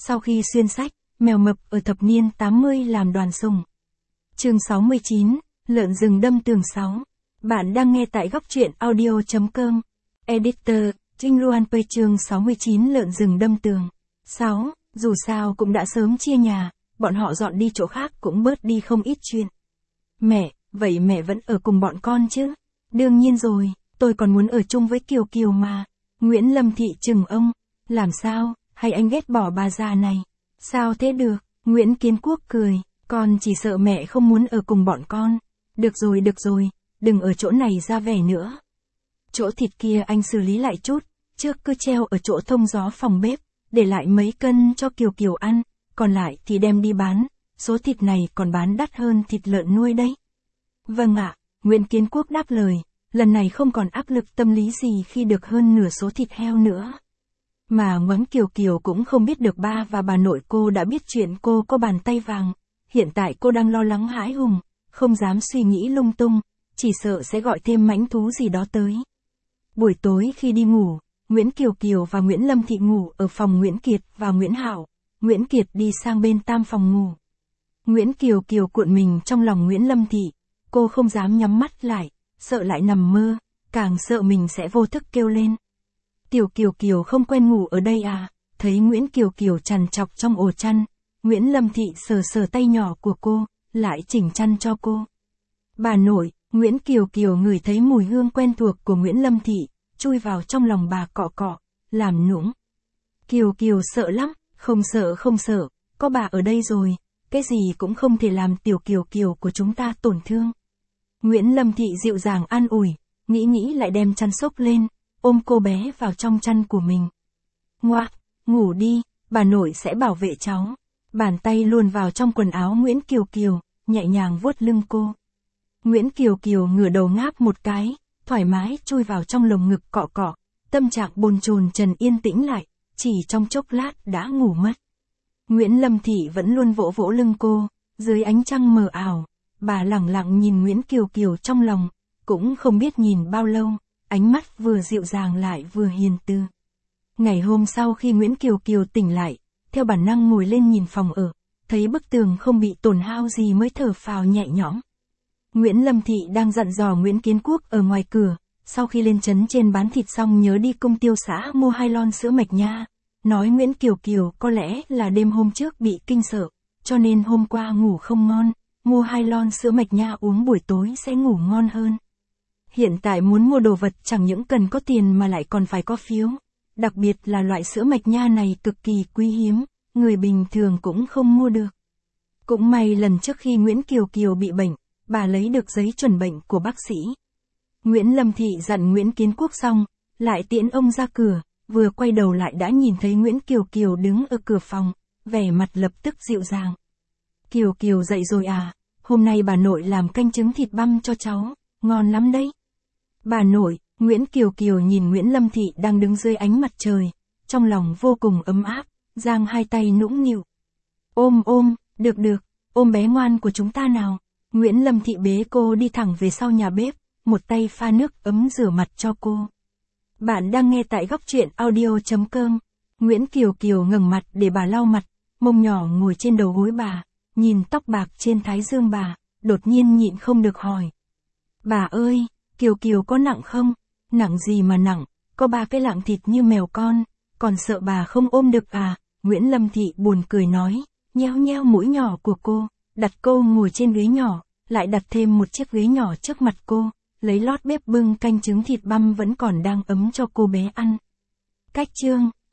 Sau khi xuyên sách, mèo mập ở thập niên 80 làm đoàn sùng. Chương 69, lợn rừng đâm tường 6. Bạn đang nghe tại góc truyện audio.com. Editor, Trinh Luan Pê chương 69 lợn rừng đâm tường. 6. Dù sao cũng đã sớm chia nhà, bọn họ dọn đi chỗ khác cũng bớt đi không ít chuyện. Mẹ, vậy mẹ vẫn ở cùng bọn con chứ? Đương nhiên rồi, tôi còn muốn ở chung với Kiều Kiều mà. Nguyễn Lâm Thị chừng ông, làm sao, hay anh ghét bỏ bà già này? Sao thế được? Nguyễn Kiến Quốc cười, con chỉ sợ mẹ không muốn ở cùng bọn con. Được rồi, đừng ở chỗ này ra vẻ nữa. Chỗ thịt kia anh xử lý lại chút, trước cứ treo ở chỗ thông gió phòng bếp, để lại mấy cân cho Kiều Kiều ăn, còn lại thì đem đi bán, số thịt này còn bán đắt hơn thịt lợn nuôi đấy. Vâng ạ, Nguyễn Kiến Quốc đáp lời, lần này không còn áp lực tâm lý gì khi được hơn nửa số thịt heo nữa. Mà ngoánh Kiều Kiều cũng không biết được ba và bà nội cô đã biết chuyện cô có bàn tay vàng, hiện tại cô đang lo lắng hãi hùng, không dám suy nghĩ lung tung, chỉ sợ sẽ gọi thêm mãnh thú gì đó tới. Buổi tối khi đi ngủ, Nguyễn Kiều Kiều và Nguyễn Lâm Thị ngủ ở phòng Nguyễn Kiệt và Nguyễn Hảo, Nguyễn Kiệt đi sang bên tam phòng ngủ. Nguyễn Kiều Kiều cuộn mình trong lòng Nguyễn Lâm Thị, cô không dám nhắm mắt lại, sợ lại nằm mơ, càng sợ mình sẽ vô thức kêu lên. Tiểu Kiều Kiều không quen ngủ ở đây à? Thấy Nguyễn Kiều Kiều trằn trọc trong ổ chăn, Nguyễn Lâm Thị sờ tay nhỏ của cô, lại chỉnh chăn cho cô. Bà nội, Nguyễn Kiều Kiều ngửi thấy mùi hương quen thuộc của Nguyễn Lâm Thị, chui vào trong lòng bà cọ cọ, làm nũng. Kiều Kiều sợ lắm, không sợ, có bà ở đây rồi, cái gì cũng không thể làm tiểu Kiều Kiều của chúng ta tổn thương. Nguyễn Lâm Thị dịu dàng an ủi, nghĩ lại đem chăn xốc lên, ôm cô bé vào trong chăn của mình. Ngoác, ngủ đi, bà nội sẽ bảo vệ cháu. Bàn tay luồn vào trong quần áo Nguyễn Kiều Kiều, nhẹ nhàng vuốt lưng cô. Nguyễn Kiều Kiều ngửa đầu ngáp một cái, thoải mái chui vào trong lồng ngực cọ cọ, tâm trạng bồn chồn trần yên tĩnh lại, chỉ trong chốc lát đã ngủ mất. Nguyễn Lâm Thị vẫn luôn vỗ vỗ lưng cô, dưới ánh trăng mờ ảo, bà lẳng lặng nhìn Nguyễn Kiều Kiều trong lòng, cũng không biết nhìn bao lâu, ánh mắt vừa dịu dàng lại vừa hiền từ. Ngày hôm sau khi Nguyễn Kiều Kiều tỉnh lại, theo bản năng ngồi lên nhìn phòng ở, thấy bức tường không bị tổn hao gì mới thở phào nhẹ nhõm. Nguyễn Lâm Thị đang dặn dò Nguyễn Kiến Quốc ở ngoài cửa, sau khi lên trấn trên bán thịt xong nhớ đi công tiêu xã mua 2 lon sữa mạch nha, nói Nguyễn Kiều Kiều có lẽ là đêm hôm trước bị kinh sợ, cho nên hôm qua ngủ không ngon, mua 2 lon sữa mạch nha uống buổi tối sẽ ngủ ngon hơn. Hiện tại muốn mua đồ vật chẳng những cần có tiền mà lại còn phải có phiếu, đặc biệt là loại sữa mạch nha này cực kỳ quý hiếm, người bình thường cũng không mua được. Cũng may lần trước khi Nguyễn Kiều Kiều bị bệnh, bà lấy được giấy chuẩn bệnh của bác sĩ. Nguyễn Lâm Thị dặn Nguyễn Kiến Quốc xong, lại tiễn ông ra cửa, vừa quay đầu lại đã nhìn thấy Nguyễn Kiều Kiều đứng ở cửa phòng, vẻ mặt lập tức dịu dàng. Kiều Kiều dậy rồi à, hôm nay bà nội làm canh trứng thịt băm cho cháu, ngon lắm đấy. Bà nội, Nguyễn Kiều Kiều nhìn Nguyễn Lâm Thị đang đứng dưới ánh mặt trời, trong lòng vô cùng ấm áp, giang hai tay nũng nịu. Ôm, được, ôm bé ngoan của chúng ta nào. Nguyễn Lâm Thị bế cô đi thẳng về sau nhà bếp, một tay pha nước ấm rửa mặt cho cô. Bạn đang nghe tại góc truyện audio.com. Nguyễn Kiều Kiều ngẩng mặt để bà lau mặt, mông nhỏ ngồi trên đầu gối bà, nhìn tóc bạc trên thái dương bà, đột nhiên nhịn không được hỏi. Bà ơi, Kiều Kiều có nặng không? Nặng gì mà nặng, có 3 cái lạng thịt như mèo con, còn sợ bà không ôm được à? Nguyễn Lâm Thị buồn cười nói, nheo mũi nhỏ của cô, đặt cô ngồi trên ghế nhỏ, lại đặt thêm một chiếc ghế nhỏ trước mặt cô, lấy lót bếp bưng canh trứng thịt băm vẫn còn đang ấm cho cô bé ăn. Cách chương